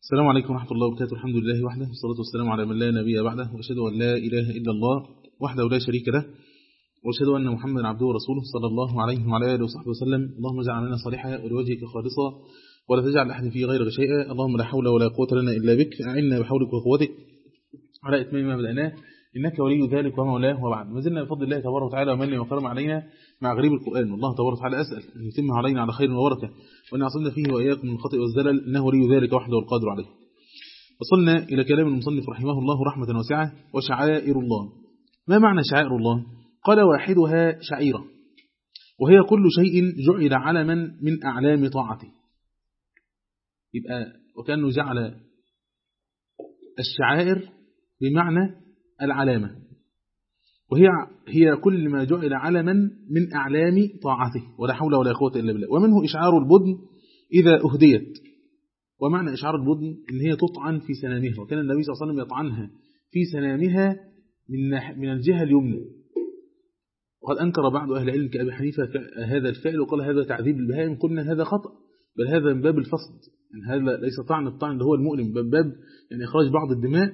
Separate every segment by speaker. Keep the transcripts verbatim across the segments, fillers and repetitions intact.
Speaker 1: السلام عليكم ورحمة الله وبركاته. الحمد لله وحده والصلاة والسلام على من لا نبي بعده، وأشهد أن لا إله إلا الله وحده لا شريك له، وأشهد أن محمدا عبده ورسوله صلى الله عليه وعلى آله وصحبه وسلم. اللهم اجعل عملنا صالحا ولوجهك خالصا ولا تجعل أحد فيه غيرك شيئا. اللهم لا حول ولا قوة لنا إلا بك، أعنا بحولك وقوتك على إتمام ما بدأناه، إنك ولي ذلك ومولاه. وبعد، ما زلنا بفضل الله تبارك وتعالى ومنه وكرم علينا مع غريب القرآن، والله تبارك وتعالى أسأل أن يتمه علينا على خير وبركة، وأن يعصمنا فيه وإياكم من الخطأ والزلل، إنه ولي ذلك وحده والقادر عليه. وصلنا إلى كلام المصنف رحمه الله رحمة واسعة. وشعائر الله، ما معنى شعائر الله؟ قال: واحدها شعيرة، وهي كل شيء جعل علما من أعلام طاعته. يبقى وكأنه جعل الشعائر بمعنى العلامة، وهي هي كل ما جعل علما من أعلام طاعته، ولا حول ولا قوة إلا بالله. ومنه إشعار البدن إذا أهديت. ومعنى إشعار البدن إن هي تطعن في سنامها، وكان النبي صلى الله عليه وسلم يطعنها في سنامها من من الجهة اليمنى. وقد أنكر بعض أهل العلم كأبي حنيفة هذا الفعل، وقال هذا تعذيب البهائم. قلنا هذا خطأ، بل هذا من باب الفصد، يعني هذا ليس طعن الطعن اللي هو المؤلم، بل باب يعني إخراج بعض الدماء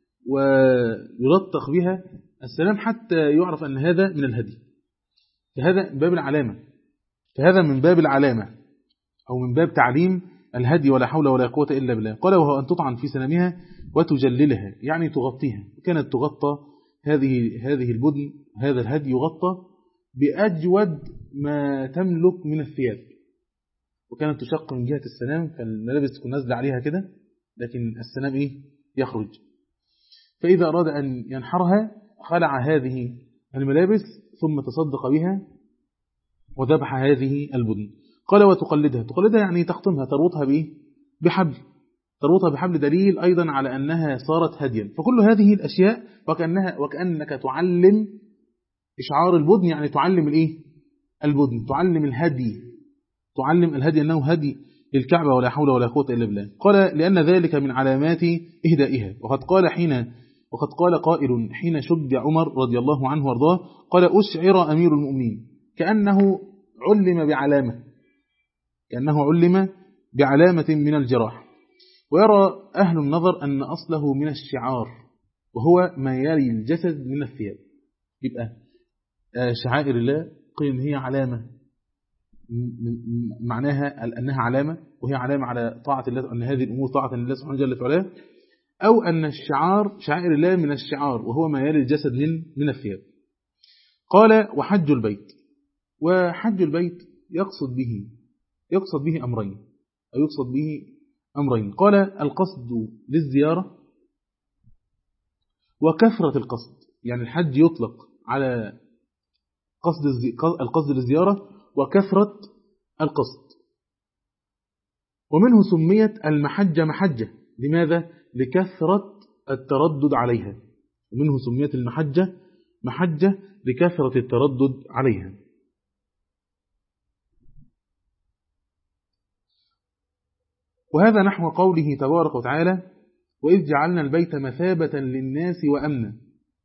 Speaker 1: ويلطخ بها السلام حتى يعرف أن هذا من الهدي. فهذا من باب العلامة، فهذا من باب العلامة أو من باب تعليم الهدي، ولا حول ولا قوة إلا بالله. قال: وهو أن تطعن في سنامها وتجللها، يعني تغطيها. كانت تغطى هذه هذه البدن، هذا الهدي يغطى بأجود ما تملك من الثياب، وكانت تشق من جهة السنام، فالملابس تكون نازلة عليها كده، لكن السنام إيه؟ يخرج. فإذا أراد أن ينحرها خلع هذه الملابس ثم تصدق بها وذبح هذه البدن. قال: وتقلدها، تقلدها يعني تخطمها، تربطها بإيه؟ بحبل، تربطها بحبل، دليل أيضا على أنها صارت هديا. فكل هذه الأشياء وكأنها وكأنك تعلم إشعار البدن، يعني تعلم الإيه؟ البدن، تعلم الهدي، تعلم الهدي أنه هدي للكعبة، ولا حول ولا قوة إلا بالله. قال: لأن ذلك من علامات إهدائها. وقد قال حين وقد قال قائل حين شج عمر رضي الله عنه وارضاه، قال: أشعر أمير المؤمنين، كأنه علم بعلامة، كأنه علم بعلامة من الجراح. ويرى أهل النظر أن أصله من الشعار، وهو ما يلي الجسد من الثياب. يبقى شعائر الله قيل هي علامة، معناها أنها علامة، وهي علامة على طاعة الله، أن هذه الأمور طاعة لله سبحانه جل وعلا، أو أن الشعار شعائر الله من الشعار، وهو ما يلي الجسد من من الثياب. قال: وحج البيت. وحج البيت يقصد به يقصد به أمرين، أو يقصد به أمرين. قال: القصد للزيارة وكثرة القصد، يعني الحج يطلق على قصد القصد للزيارة وكثرة القصد. ومنه سميت المحجة محجة، لماذا؟ لكثرة التردد عليها. ومنه سميت المحجة محجة لكثرة التردد عليها. وهذا نحو قوله تبارك وتعالى: وإذ جعلنا البيت مثابة للناس وأمنا.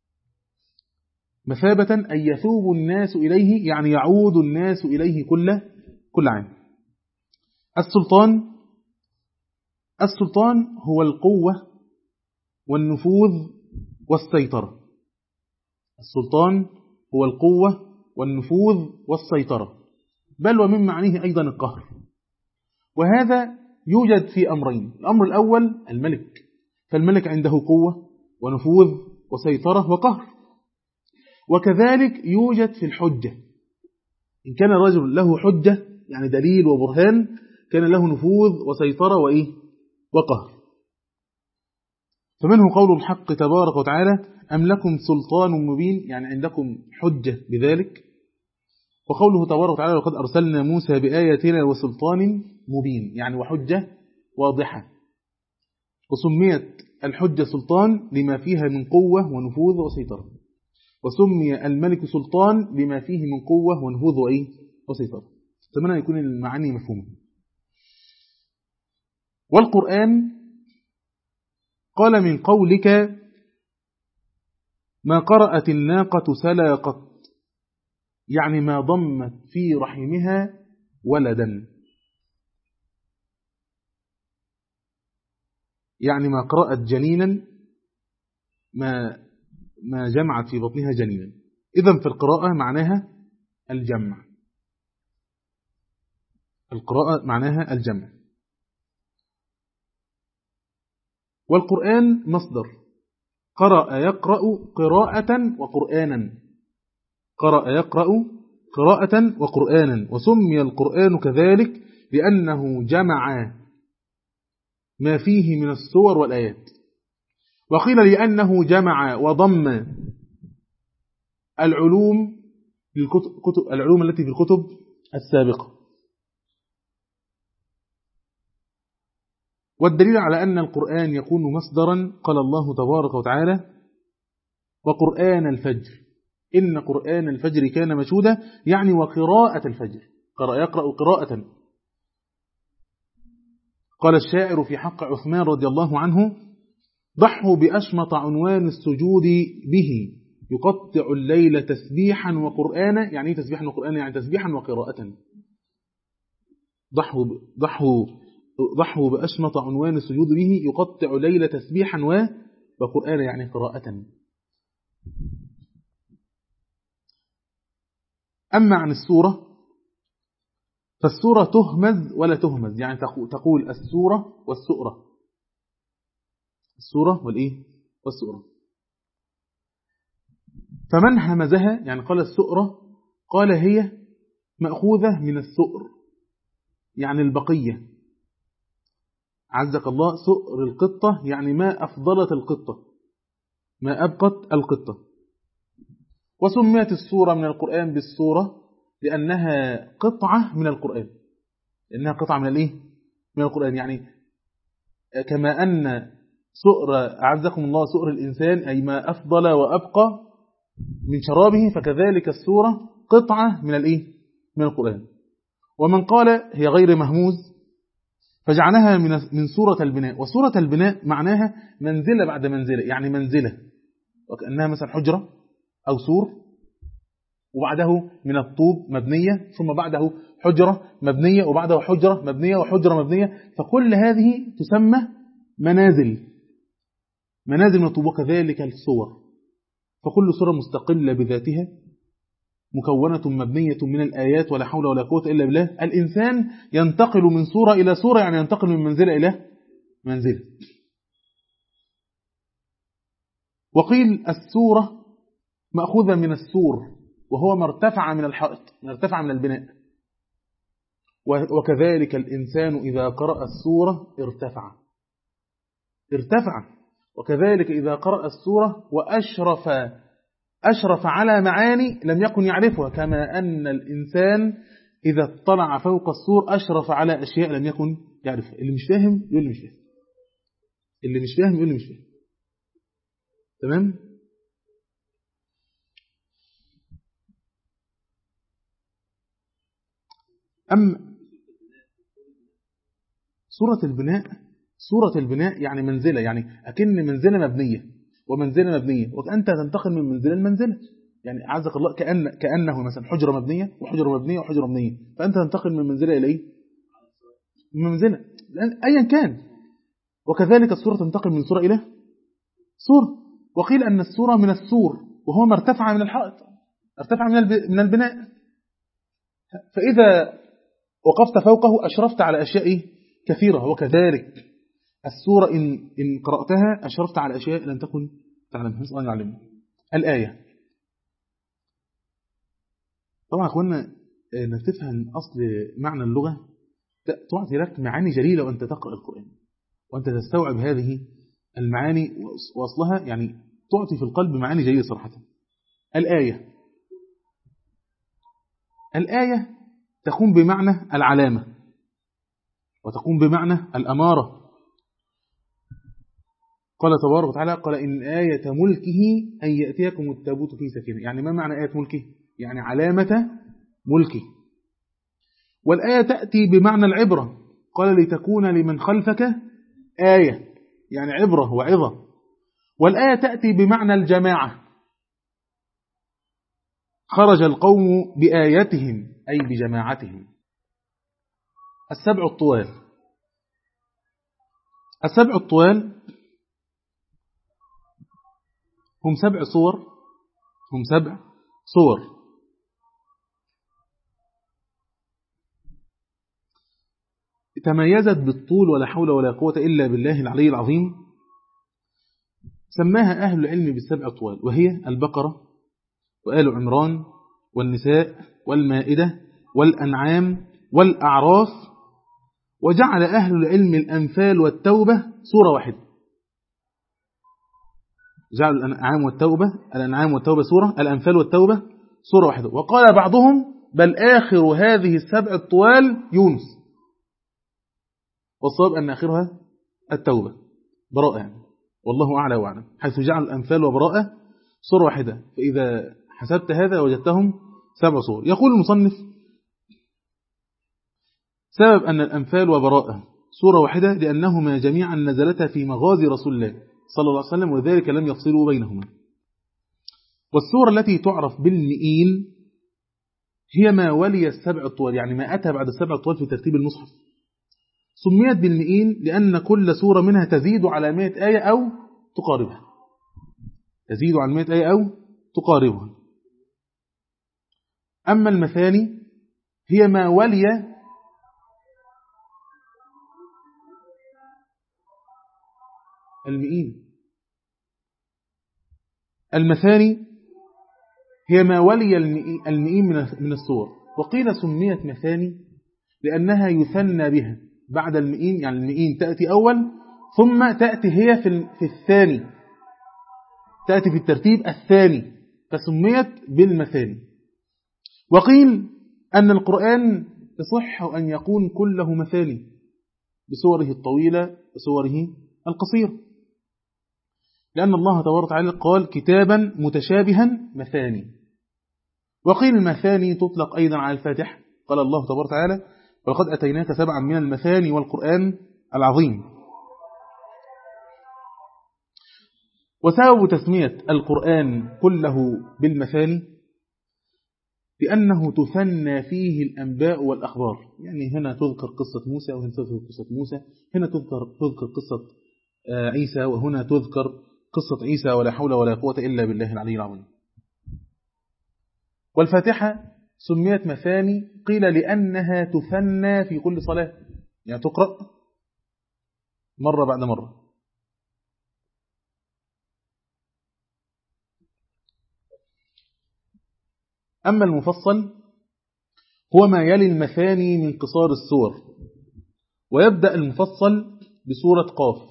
Speaker 1: مثابة أن يثوب الناس إليه، يعني يعود الناس إليه كل كل عام. السلطان السلطان هو القوة والنفوذ والسيطرة. السلطان هو القوة والنفوذ والسيطرة، بل ومن معنيه أيضا القهر. وهذا يوجد في أمرين. الأمر الأول الملك، فالملك عنده قوة ونفوذ وسيطرة وقهر. وكذلك يوجد في الحجة، إن كان الرجل له حجة يعني دليل وبرهان، كان له نفوذ وسيطرة وإيه؟ وقهر. فمنه قول الحق تبارك وتعالى: أم لكم سلطان مبين، يعني عندكم حجة بذلك. وقوله تبارك وتعالى: وقد أرسلنا موسى بآياتنا وسلطان مبين، يعني وحجة واضحة. وسميت الحجة سلطان لما فيها من قوة ونفوذ وسيطرة، وسمي الملك سلطان لما فيه من قوة ونفوذ وإيه؟ وسيطرة. أتمنى يكون المعاني مفهومة. والقرآن قال: من قولك ما قرأت الناقة سلا قط، يعني ما ضمت في رحمها ولدا. يعني ما قرأت جنينا ما ما جمعت في بطنها جنينا. إذن في القراءة معناها الجمع، القراءة معناها الجمع. والقرآن مصدر، قرأ يقرأ قراءة وقرآنا، قرأ يقرأ قراءة وقرآنا. وسمي القرآن كذلك لأنه جمع ما فيه من السور والآيات. وقيل لأنه جمع وضم العلوم للكتب، العلوم التي في الكتب السابقة. والدليل على أن القرآن يكون مصدرا قال الله تبارك وتعالى: وقرآن الفجر إن قرآن الفجر كان مشهودا، يعني وقراءة الفجر، قرأ يقرأ قراءة. قال الشاعر في حق عثمان رضي الله عنه: ضحوا بأشمط عنوان السجود به يقطع الليل تسبيحا وقرآنا. يعني تسبيحا وقرآنا يعني تسبيحا وقراءة. ضحوا ضحوا ضحوا بأشمط عنوان السجود به يقطع الليل تسبيحا وقرآنا يعني قراءة. أما عن السورة فالسورة تهمز ولا تهمز، يعني تقول السورة والسؤرة، السورة والإيه والسؤرة. فمن همزها يعني قال السؤرة قال هي مأخوذة من السؤر يعني البقية. عزك الله، سؤر القطة يعني ما أفضلت القطة، ما أبقت القطة. وسميت السورة من القرآن بالسورة لأنها قطعة من القرآن، لأنها قطعة من الإيه؟ من القرآن. يعني كما أن سؤر أعزكم الله سؤر الإنسان أي ما أفضل وأبقى من شرابه، فكذلك السورة قطعة من الإيه؟ من القرآن. ومن قال هي غير مهموز فجعلها من من سورة البناء. وسورة البناء معناها منزلة بعد منزلة، يعني منزلة وكأنها مثلا حجرة أو سور، وبعده من الطوب مبنية، ثم بعده حجرة مبنية، وبعده حجرة مبنية وحجرة مبنية. فكل هذه تسمى منازل، منازل من الطوب. وكذلك السور، فكل سورة مستقلة بذاتها مكونة مبنية من الآيات ولا حول ولا قوة إلا بالله. الإنسان ينتقل من سورة إلى سورة، يعني ينتقل من منزلة إلى منزلة. وقيل السورة مأخوذة من السور وهو ما ارتفع من الحائط، ما ارتفع من البناء. وكذلك الإنسان إذا قرأ السورة ارتفع ارتفع وكذلك إذا قرأ السورة وأشرف أشرف على معاني لم يكن يعرفها، كما أن الإنسان إذا اطلع فوق السور أشرف على أشياء لم يكن يعرفها. اللي مش فاهم يقول لي مش فاهم، اللي مش فاهم يقول لي مش فاهم. تمام؟ أما سورة البناء، سورة البناء يعني منزلة، يعني أكن منزلة مبنية ومنزلة مبنية، وأنت تنتقل من منزلة لمنزلة. يعني عزك الله كأن كأنه مثلا حجرة مبنية وحجرة مبنية وحجرة مبنية، فأنت تنتقل من منزلة إلى إيه؟ من منزلة أيا كان. وكذلك السورة تنتقل من سورة إلى سورة. وقيل أن السورة من السور وهو ما ارتفع من الحائط، ارتفع من البناء، فإذا وقفت فوقه أشرفت على أشياء كثيرة. وكذلك السورة إن, إن قرأتها أشرفت على أشياء لم تكن تعلمها. نسأل الله يعلمها. الآية طبعا أخوانا أنك تفهم أصل معنى اللغة تعطي لك معاني جليلة وأنت تقرأ القرآن، وأنت تستوعب هذه المعاني وأصلها، يعني تعطي في القلب معاني جليلة صراحة. الآية الآية تكون بمعنى العلامة وتكون بمعنى الأمارة. قال تبارك وتعالى: قال إن آية ملكه أن يأتيكم التابوت في سكينة. يعني ما معنى آية ملكه؟ يعني علامة ملكه. والآية تأتي بمعنى العبرة، قال لتكون لمن خلفك آية، يعني عبرة وعظة. والآية تأتي بمعنى الجماعة، خرج القوم بآيتهم أي بجماعتهم. السبع الطوال. السبع الطوال هم سبع صور هم سبع صور تميزت بالطول ولا حول ولا قوة إلا بالله العلي العظيم. سماها أهل العلم بالسبع الطوال، وهي البقرة وآل عمران والنساء والمائدة والأنعام والأعراف. وجعل أهل العلم الأنفال والتوبة سورة واحدة، جعل الأنعام والتوبة الأنعام والتوبة سورة الأنفال والتوبة سورة واحدة. وقال بعضهم بل آخر هذه السبع الطوال يونس، والصواب أن آخرها التوبة براءة يعني. والله أعلى وأعلم، حيث جعل الأنفال وبراءة سورة واحدة، فإذا حسبت هذا وجدتهم سبع صور. يقول المصنف سبب أن الأنفال وبراءة سورة واحدة لأنهما جميعا نزلتا في مغازي رسول الله صلى الله عليه وسلم، وذلك لم يفصلوا بينهما. والسورة التي تعرف بالمئين هي ما ولي السبع الطوال، يعني ما أتى بعد السبع الطوال في ترتيب المصحف. سميت بالمئين لأن كل سورة منها تزيد على مئة آية أو تقاربها تزيد على مئة آية أو تقاربها. أما المثاني هي ما ولي المئين المثاني هي ما ولي المئين من السور. وقيل سميت مثاني لأنها يثنى بها بعد المئين، يعني المئين تأتي أول ثم تأتي هي في الثاني، تأتي في الترتيب الثاني، فسميت بالمثاني. وقيل أن القرآن يصح أن يكون كله مثاني بصوره الطويلة وصوره القصيرة، لأن الله تبارك وتعالى قال كتابا متشابها مثاني. وقيل المثاني تطلق أيضا على الفاتحة، قال الله تبارك وتعالى ولقد أتيناك سبعا من المثاني والقرآن العظيم. وسبب تسمية القرآن كله بالمثاني لأنه تثنى فيه الأنباء والأخبار، يعني هنا تذكر قصة موسى وهنا تذكر قصة موسى، هنا تذكر تذكر قصة عيسى وهنا تذكر قصة عيسى، ولا حول ولا قوة إلا بالله العلي العظيم. والفاتحة سميت مثاني قيل لأنها تثنى في كل صلاة، يعني تقرأ مرة بعد مرة. أما المفصل هو ما يلي المثاني من قصار السور، ويبدأ المفصل بسورة قاف.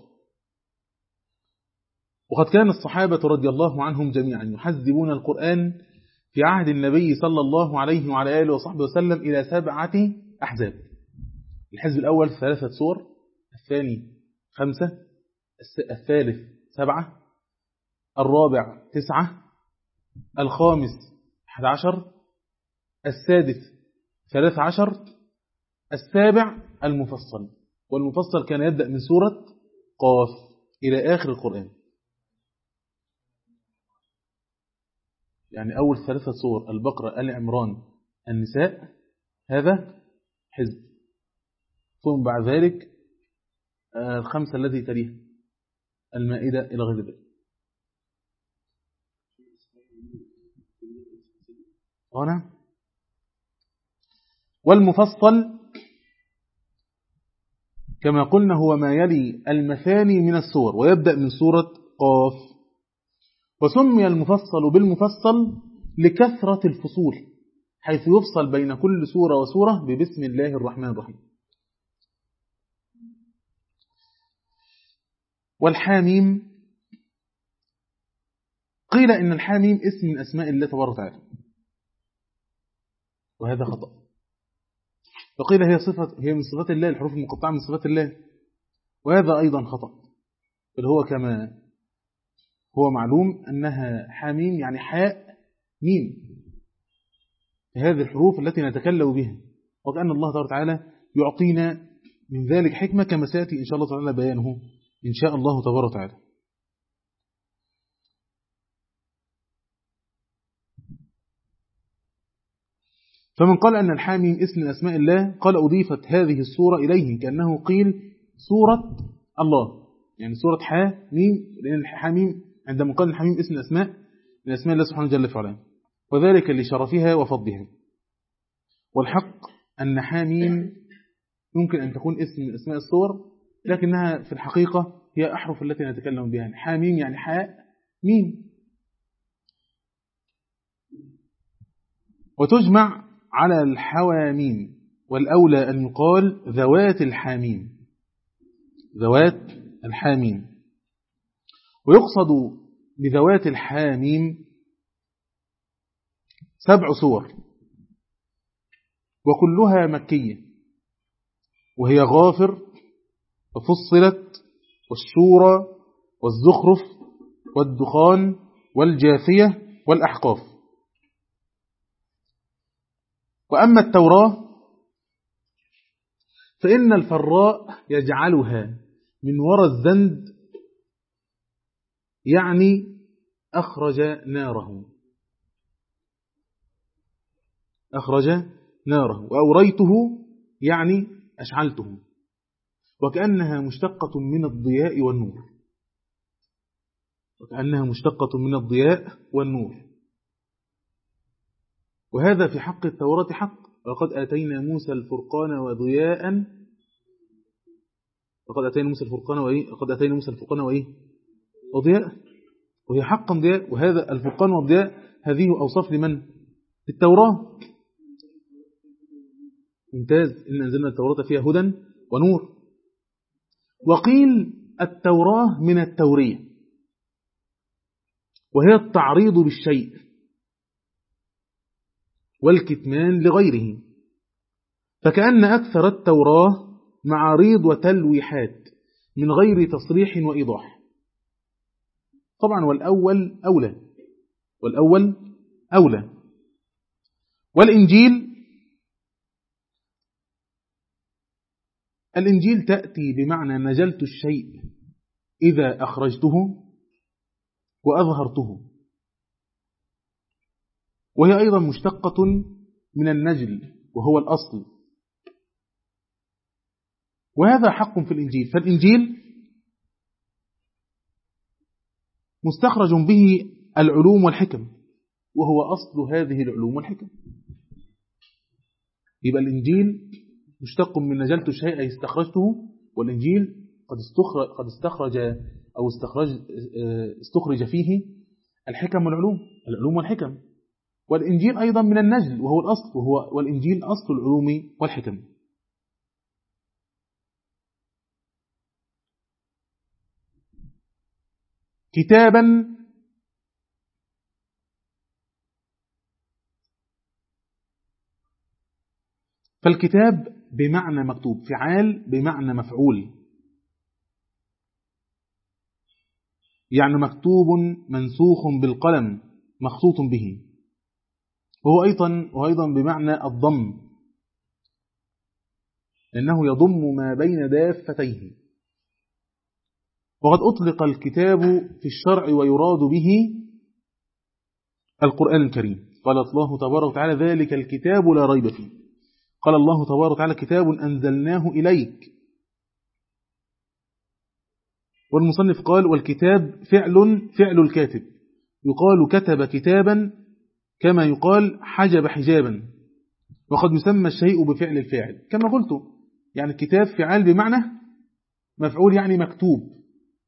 Speaker 1: وقد كان الصحابة رضي الله عنهم جميعا يحذبون القرآن في عهد النبي صلى الله عليه وعلى آله وصحبه وسلم إلى سبعة أحزاب. الحزب الأول ثلاثة سور، الثاني خمسة، الثالث سبعة، الرابع تسعة، الخامس أحد عشر، السادس ثلاث عشر، السابع المفصل. والمفصل كان يبدأ من سورة قاف إلى آخر القرآن، يعني أول ثلاثة سور البقرة آل عمران النساء هذا حزب، ثم بعد ذلك الخمسة التي تليها المائدة إلى غير ذلك. هنا والمفصل كما قلنا هو ما يلي المثاني من السور ويبدأ من سورة قاف. وسمي المفصل بالمفصل لكثرة الفصول، حيث يفصل بين كل سورة وسورة ببسم الله الرحمن الرحيم. والحاميم قيل إن الحاميم اسم من أسماء الله تبارك وتعالى، وهذا خطأ. وقيل هي صفة هي من صفات الله، الحروف المقطعة من صفات الله، وهذا أيضا خطأ. بل هو كما هو معلوم أنها حاميم يعني حاء ميم، هذه الحروف التي نتكلم بها، وكأن الله تبارك وتعالى يعطينا من ذلك حكمة كما سيأتي إن شاء الله تعالى بيانه إن شاء الله تبارك وتعالى. فمن قال أن الحاميم اسم من أسماء الله قال أضيفت هذه السورة إليه، كأنه قيل سورة الله، يعني سورة حاميم، لأن حاميم عندما قال حميم اسم الأسماء من أسماء الله سبحانه جل وعلا، وذلك لشرفها وفضلها. والحق أن حاميم يمكن أن تكون اسم من أسماء الصور، لكنها في الحقيقة هي أحرف التي نتكلم بها. حاميم يعني حاء ميم. وتجمع على الحواميم، والأولى أن يقال ذوات الحاميم، ذوات الحاميم. ويقصد بذوات الحاميم سبع سور وكلها مكية، وهي غافر وفصلت والشورى والزخرف والدخان والجاثية والأحقاف. وأما التوراة فإن الفراء يجعلها من وراء الزند، يعني أخرج ناره، أخرج ناره. وأوريته يعني أشعلته، وكأنها مشتقة من الضياء والنور، وكأنها مشتقة من الضياء والنور. وهذا في حق التوراة حق. وقد آتينا موسى الفرقان وضياء، وقد آتينا موسى الفرقان وإيه، وقد آتينا موسى الفرقان وإيه وضياء، وهي حقا ضياء. وهذا الفرقان والضياء هذه أوصاف لمن؟ التوراة. ممتاز. إن أنزلنا التوراة فيها هدى ونور. وقيل التوراة من التورية، وهي التعريض بالشيء والكتمان لغيره، فكأن أكثر التوراة معاريض وتلويحات من غير تصريح وإيضاح. طبعا والأول أولى، والأول أولى. والإنجيل، الإنجيل تأتي بمعنى نجلت الشيء إذا أخرجته وأظهرته، وهي أيضا مشتقة من النجل وهو الأصل، وهذا حق في الإنجيل. فالإنجيل مستخرج به العلوم والحكم، وهو أصل هذه العلوم والحكم. يبقى الإنجيل مشتق من نجلت الشيء أي استخرجته، والإنجيل قد استخرج, قد استخرج أو استخرج, استخرج فيه الحكم والعلوم، العلوم والحكم. والإنجيل أيضا من النجل وهو الأصل، وهو والإنجيل أصل العلوم والحكم. كتابا، فالكتاب بمعنى مكتوب، فعال بمعنى مفعول، يعني مكتوب منسوخ بالقلم مخطوط به. وهو أيضا, وأيضا بمعنى الضم، لأنه يضم ما بين دافتيه. وقد أطلق الكتاب في الشرع ويراد به القرآن الكريم. قال الله تبارك وتعالى ذلك الكتاب لا ريب فيه. قال الله تبارك وتعالى كتاب أنزلناه إليك. والمصنف قال والكتاب فعل فعل الكاتب، يقال كتب كتابا كما يقال حجب حجابا. وقد يسمى الشيء بفعل الفاعل كما قلت، يعني الكتاب فعال بمعنى مفعول، يعني مكتوب،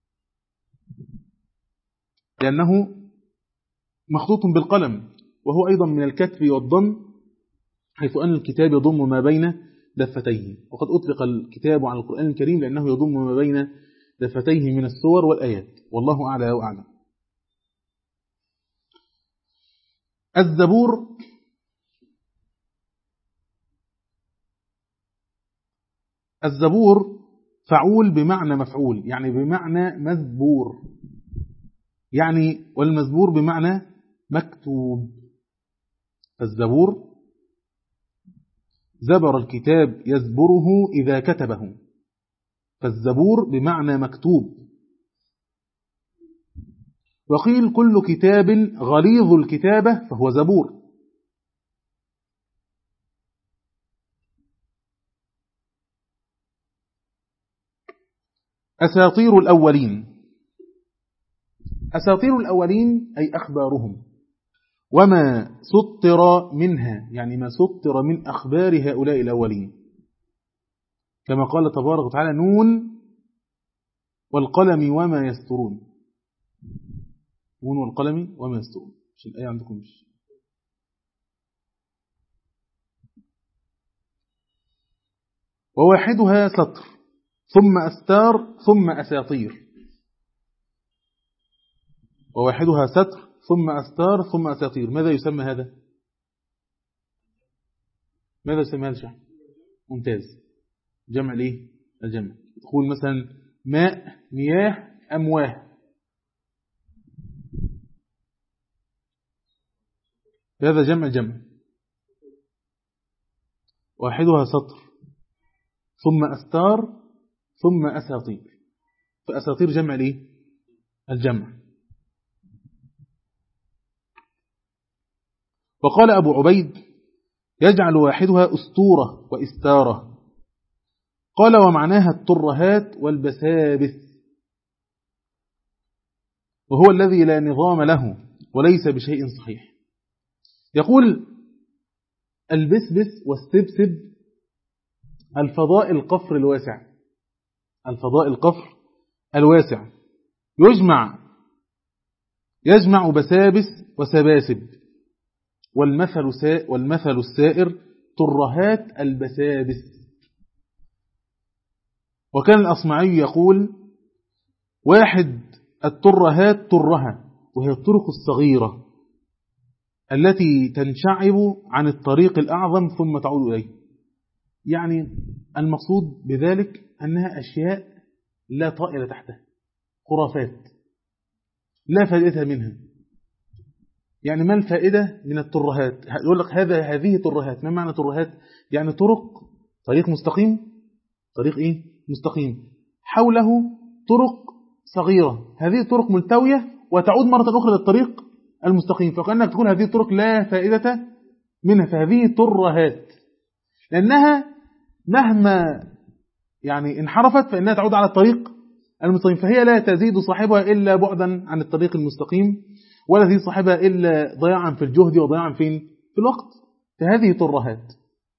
Speaker 1: لأنه مخطوط بالقلم، وهو أيضا من الكتب والضم، حيث أن الكتاب يضم ما بين دفتيه. وقد أطلق الكتاب على القرآن الكريم لأنه يضم ما بين دفتيه من السور والآيات. والله أعلى وأعلم. الزبور، الزبور فعول بمعنى مفعول، يعني بمعنى مزبور، يعني والمزبور بمعنى مكتوب. الزبور زبر الكتاب يزبره إذا كتبه، فالزبور بمعنى مكتوب. وقيل كل كتاب غليظ الكتابة فهو زبور. أساطير الأولين. أساطير الأولين أي أخبارهم، وما سطر منها يعني ما سطر من أخبار هؤلاء الأولين، كما قال تبارك وتعالى نون والقلم وما يسطرون. نون والقلم وما يسطرون، مش الآية عندكم مش. وواحدها سطر ثم أستار ثم أساطير. وواحدها سطر ثم أستار ثم أساطير. ماذا يسمى هذا؟ ماذا يسمى هذا الشيء؟ ممتاز. جمع ليه؟ الجمع. تقول مثلا ماء، مياه، أمواه. هذا جمع جمع. واحدها سطر ثم أستار ثم أساطير. فأساطير جمع ليه؟ الجمع. وقال أبو عبيد يجعل واحدها أسطورة وإستارة. قال ومعناها الترهات والبسابس، وهو الذي لا نظام له وليس بشيء صحيح. يقول البسبس والسبسب الفضاء القفر الواسع، الفضاء القفر الواسع يجمع يجمع بسابس وسباسب، والمثل سا والمثل السائر ترهات البسابس. وكان الأصمعي يقول واحد الترهات ترها، وهي الطرق الصغيرة التي تنشعب عن الطريق الأعظم ثم تعود إليه. يعني المقصود بذلك أنها أشياء لا طائل تحتها، خرافات لا فائدة منها. يعني ما الفائدة من الترهات؟ يقول لك هذا هذه ترهات. ما معنى ترهات؟ يعني طرق، طريق مستقيم، طريق إيه؟ مستقيم، حوله طرق صغيرة، هذه الطرق ملتوية وتعود مرة أخرى للطريق المستقيم، فكأنك تقول هذه الطرق لا فائدة منها، فهذه ترهات، لأنها مهما يعني انحرفت فإنها تعود على الطريق المستقيم، فهي لا تزيد صاحبها إلا بعدا عن الطريق المستقيم، ولا تزيد صاحبها إلا ضياعا في الجهد وضياعا فين؟ في الوقت. فهذه ترهات.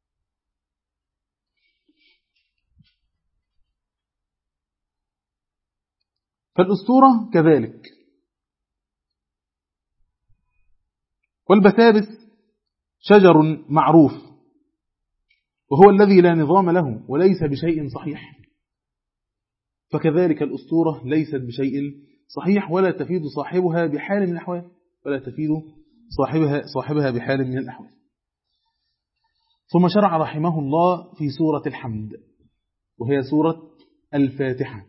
Speaker 1: فالأسطورة كذلك. والبسابس شجر معروف، وهو الذي لا نظام له وليس بشيء صحيح، فكذلك الأسطورة ليست بشيء صحيح ولا تفيد صاحبها بحال من الأحوال، ولا تفيد صاحبها صاحبها بحال من الأحوال. ثم شرع رحمه الله في سورة الحمد، وهي سورة الفاتحة.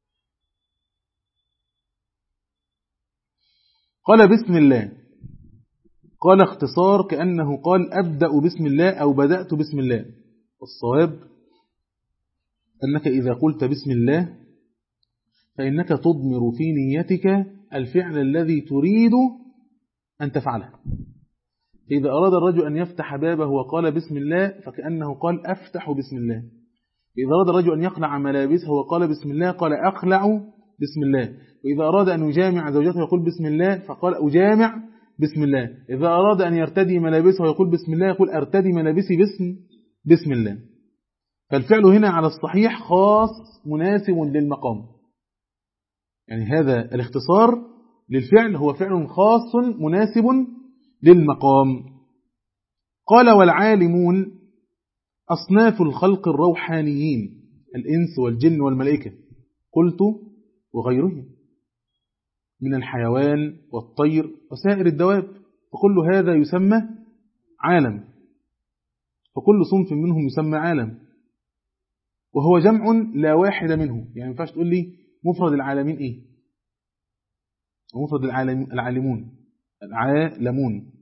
Speaker 1: قال بسم الله، قال اختصار كأنه قال أبدأ بسم الله أو بدأت بسم الله. والصواب أنك إذا قلت بسم الله فإنك تضمر في نيتك الفعل الذي تريد أن تفعله. إذا أراد الرجل أن يفتح بابه وقال بسم الله فكأنه قال أفتح بسم الله. إذا أراد الرجل أن يقلع ملابسه وقال بسم الله قال أقلع بسم الله. وإذا أراد أن يجامع زوجته يقول بسم الله فقال أجامع بسم الله. إذا أراد أن يرتدي ملابسه ويقول بسم الله يقول أرتدي ملابسي باسم بسم الله. فالفعل هنا على الصحيح خاص مناسب للمقام، يعني هذا الاختصار للفعل هو فعل خاص مناسب للمقام. قال والعالمون أصناف الخلق الروحانيين الإنس والجن والملائكة، قلت وغيرهم من الحيوان والطير وسائر الدواب، وكل هذا يسمى عالم، فكل صنف منهم يسمى عالم، وهو جمع لا واحد منه. يعني ما ينفعش تقول لي مفرد العالمين إيه، ومفرد العالم العالمون العالمون.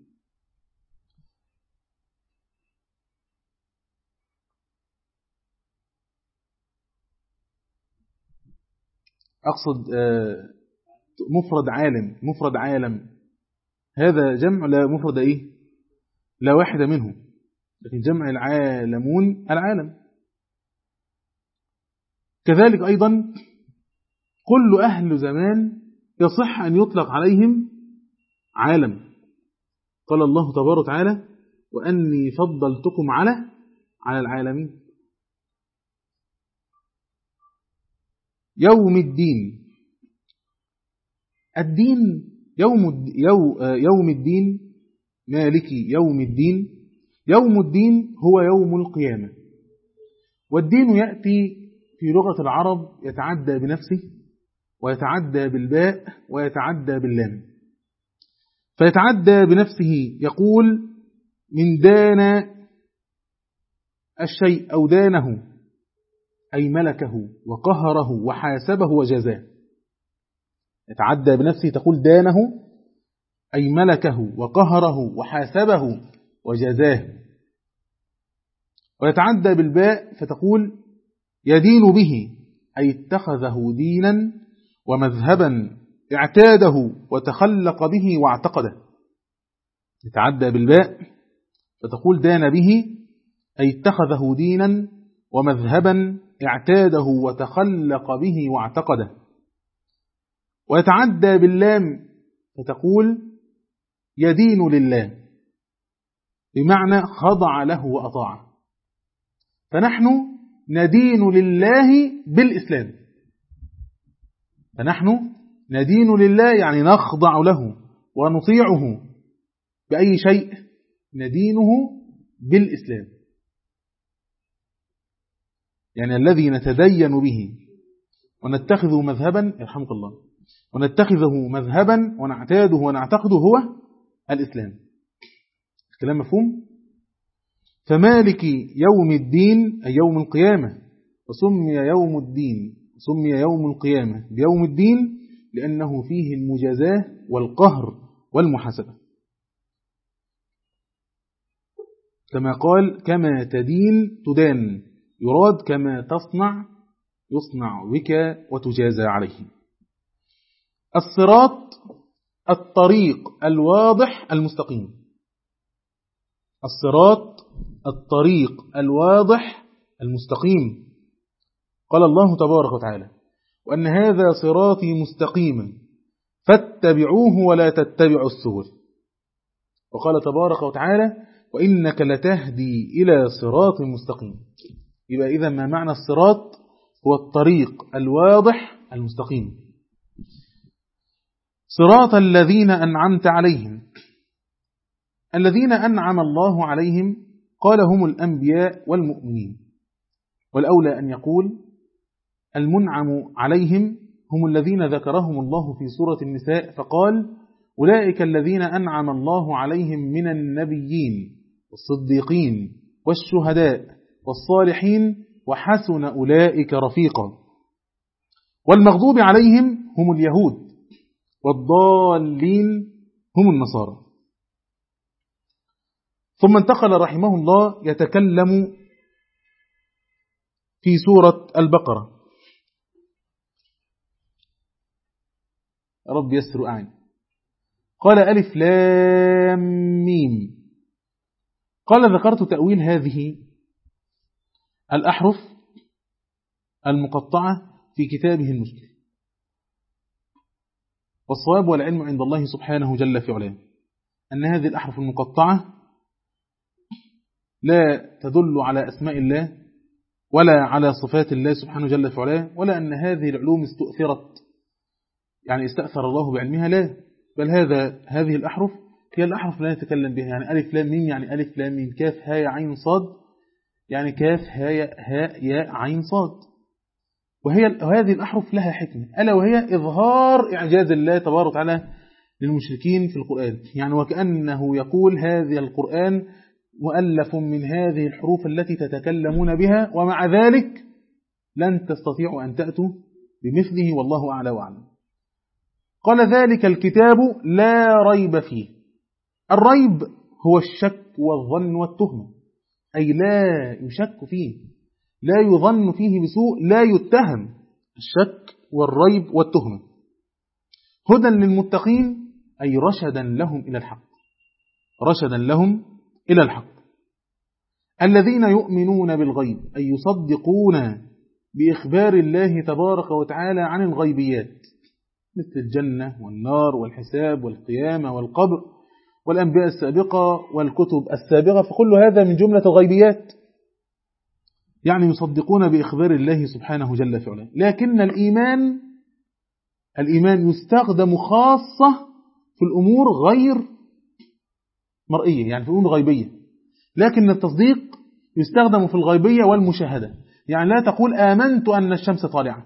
Speaker 1: أقصد مفرد عالم، مفرد عالم هذا جمع لا مفرد إيه لا واحد منه، لكن جمع العالمون العالم. كذلك أيضا كل أهل زمان يصح أن يطلق عليهم عالم. قال الله تبارك وتعالى وأني فضلتكم على على العالمين. يوم الدين، الدين يوم يوم الدين، مالكي يوم الدين. يوم الدين هو يوم القيامة. والدين يأتي في لغة العرب يتعدى بنفسه ويتعدى بالباء ويتعدى باللام. فيتعدى بنفسه يقول من دان الشيء أو دانه، أي ملكه وقهره وحاسبه وجزاه. يتعدى بنفسه تقول دانه أي ملكه وقهره وحاسبه وجزاه. ويتعدى بالباء فتقول يدين به، أي اتخذه دينا ومذهبا اعتاده وتخلق به واعتقده. يتعدى بالباء فتقول دان به، أي اتخذه دينا ومذهبا اعتاده وتخلق به واعتقده. ويتعدى باللام فتقول يدين لله، بمعنى خضع له وأطاعه. فنحن ندين لله بالإسلام. فنحن ندين لله يعني نخضع له ونطيعه بأي شيء، ندينه بالإسلام، يعني الذي نتدين به ونتخذه مذهبا، يرحمك الله، ونتخذه مذهبا ونعتاده ونعتقده هو الإسلام. الكلام مفهوم؟ فمالك يوم الدين أي يوم القيامة، وسمي يوم الدين سمي يوم القيامة بيوم الدين لأنه فيه المجازاة والقهر والمحاسبة، كما قال كما تدين تدان، يراد كما تصنع يصنع بك وتجازى عليه. الصراط الطريق الواضح المستقيم. الصراط الطريق الواضح المستقيم. قال الله تبارك وتعالى وأن هذا صراطي مستقيما فاتبعوه ولا تتبعوا السبل. وقال تبارك وتعالى وإنك لتهدي إلى صراط مستقيم. يبقى إذا ما معنى الصراط؟ هو الطريق الواضح المستقيم. صراط الذين أنعمت عليهم. الذين أنعم الله عليهم قال هم الأنبياء والمؤمنين، والأولى أن يقول المنعم عليهم هم الذين ذكرهم الله في سورة النساء فقال أولئك الذين أنعم الله عليهم من النبيين والصديقين والشهداء والصالحين وحسن أولئك رفيقا. والمغضوب عليهم هم اليهود والضالين هم النصارى. ثم انتقل رحمه الله يتكلم في سورة البقرة. رب يسر أعين. قال ألف لام ميم. قال ذكرت تأويل هذه الأحرف المقطعة في كتابه المشكل، والصواب والعلم عند الله سبحانه جل في علاه أن هذه الأحرف المقطعة لا تدل على أسماء الله ولا على صفات الله سبحانه جل في علاه، ولا أن هذه العلوم استؤثرت يعني استأثر الله بعلمها، لا، بل هذا هذه الأحرف هي الأحرف لا نتكلم بها. يعني ألف لام ميم يعني ألف لام ميم، كاف هاء عين صاد يعني كاف هاء هاء ياء عين صاد. وهي وهذه الأحرف لها حكمة، ألا وهي إظهار إعجاز الله تبارك وتعالى للمشركين في القرآن. يعني وكأنه يقول هذا القرآن مؤلف من هذه الحروف التي تتكلمون بها، ومع ذلك لن تستطيعوا أن تأتوا بمثله، والله أعلى وأعلم. قال ذلك الكتاب لا ريب فيه. الريب هو الشك والظن والتهمة، أي لا يشك فيه، لا يظن فيه بسوء، لا يتهم. الشك والريب والتهمة. هدى للمتقين أي رشدا لهم إلى الحق، رشدا لهم إلى الحق. الذين يؤمنون بالغيب أي يصدقون بإخبار الله تبارك وتعالى عن الغيبيات مثل الجنة والنار والحساب والقيامة والقبر والأنبياء السابقة والكتب السابقة، فكل هذا من جملة الغيبيات، يعني يصدقون بإخبار الله سبحانه جل في علاه. لكن الإيمان الإيمان يستخدم خاصة في الأمور غير مرئية، يعني في الأمور غيبية، لكن التصديق يستخدم في الغيبية والمشاهدة. يعني لا تقول آمنت أن الشمس طالعة،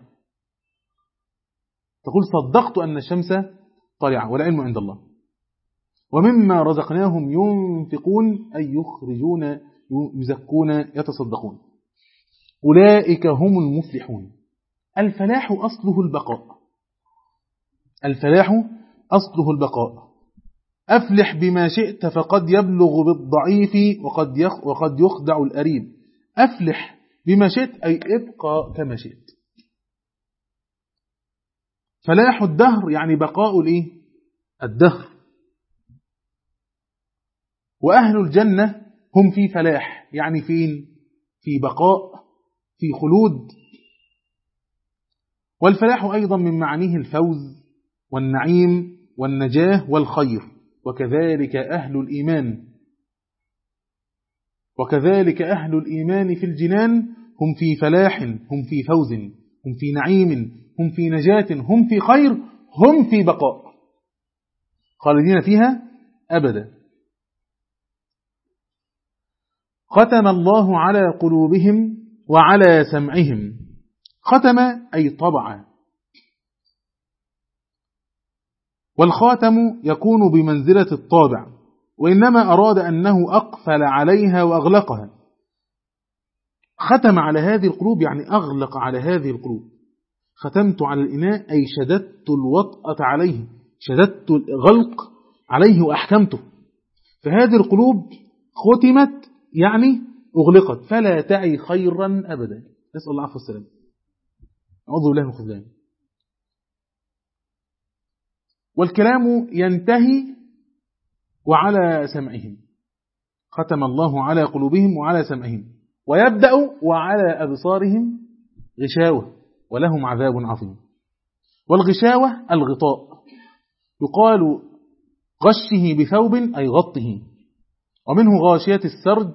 Speaker 1: تقول صدقت أن الشمس طالعة والعلم عند الله. ومما رزقناهم ينفقون أي يخرجون يزكون يتصدقون، أولئك هم المفلحون. الفلاح أصله البقاء، الفلاح أصله البقاء. أفلح بما شئت فقد يبلغ بالضعيف وقد وقد يخدع الأريب. أفلح بما شئت أي ابقى كما شئت. فلاح الدهر يعني بقاء الإيه؟ الدهر. وأهل الجنة هم في فلاح، يعني فين؟ في بقاء، في خلود. والفلاح أيضا من معانيه الفوز والنعيم والنجاة والخير. وكذلك أهل الإيمان وكذلك أهل الإيمان في الجنان هم في فلاح، هم في فوز، هم في نعيم، هم في نجاة، هم في خير، هم في بقاء خالدين فيها أبدا. ختم الله على قلوبهم وعلى سمعهم. ختم أي طبع، والخاتم يكون بمنزلة الطابع، وإنما أراد أنه أقفل عليها وأغلقها. ختم على هذه القلوب يعني أغلق على هذه القلوب. ختمت على الإناء أي شددت الوطأة عليه، شددت الغلق عليه وأحكمته. فهذه القلوب ختمت يعني أغلقت، فلا تعي خيرا أبدا. نسأل الله عفو السلام. أعوذ بالله من الخذلان. والكلام ينتهي وعلى سمعهم. ختم الله على قلوبهم وعلى سمعهم. ويبدأ وعلى أبصارهم غشاوة ولهم عذاب عظيم. والغشاوة الغطاء، يقال غشه بثوب أي غطه، ومنه غاشية السرج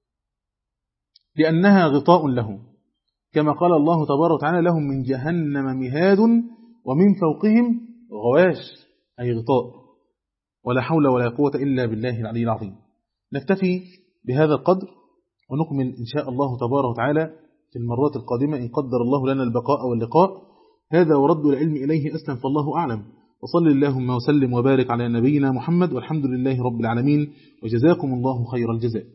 Speaker 1: لأنها غطاء له، كما قال الله تبارك وتعالى لهم من جهنم مهاد ومن فوقهم غواش أي غطاء. ولا حول ولا قوة إلا بالله العلي العظيم. نكتفي بهذا القدر ونكمل إن شاء الله تبارك وتعالى في المرات القادمة إن قدر الله لنا البقاء واللقاء. هذا ورد العلم إليه أسلم، فالله أعلم. وصل اللهم وسلم وبارك على نبينا محمد، والحمد لله رب العالمين، وجزاكم الله خير الجزاء.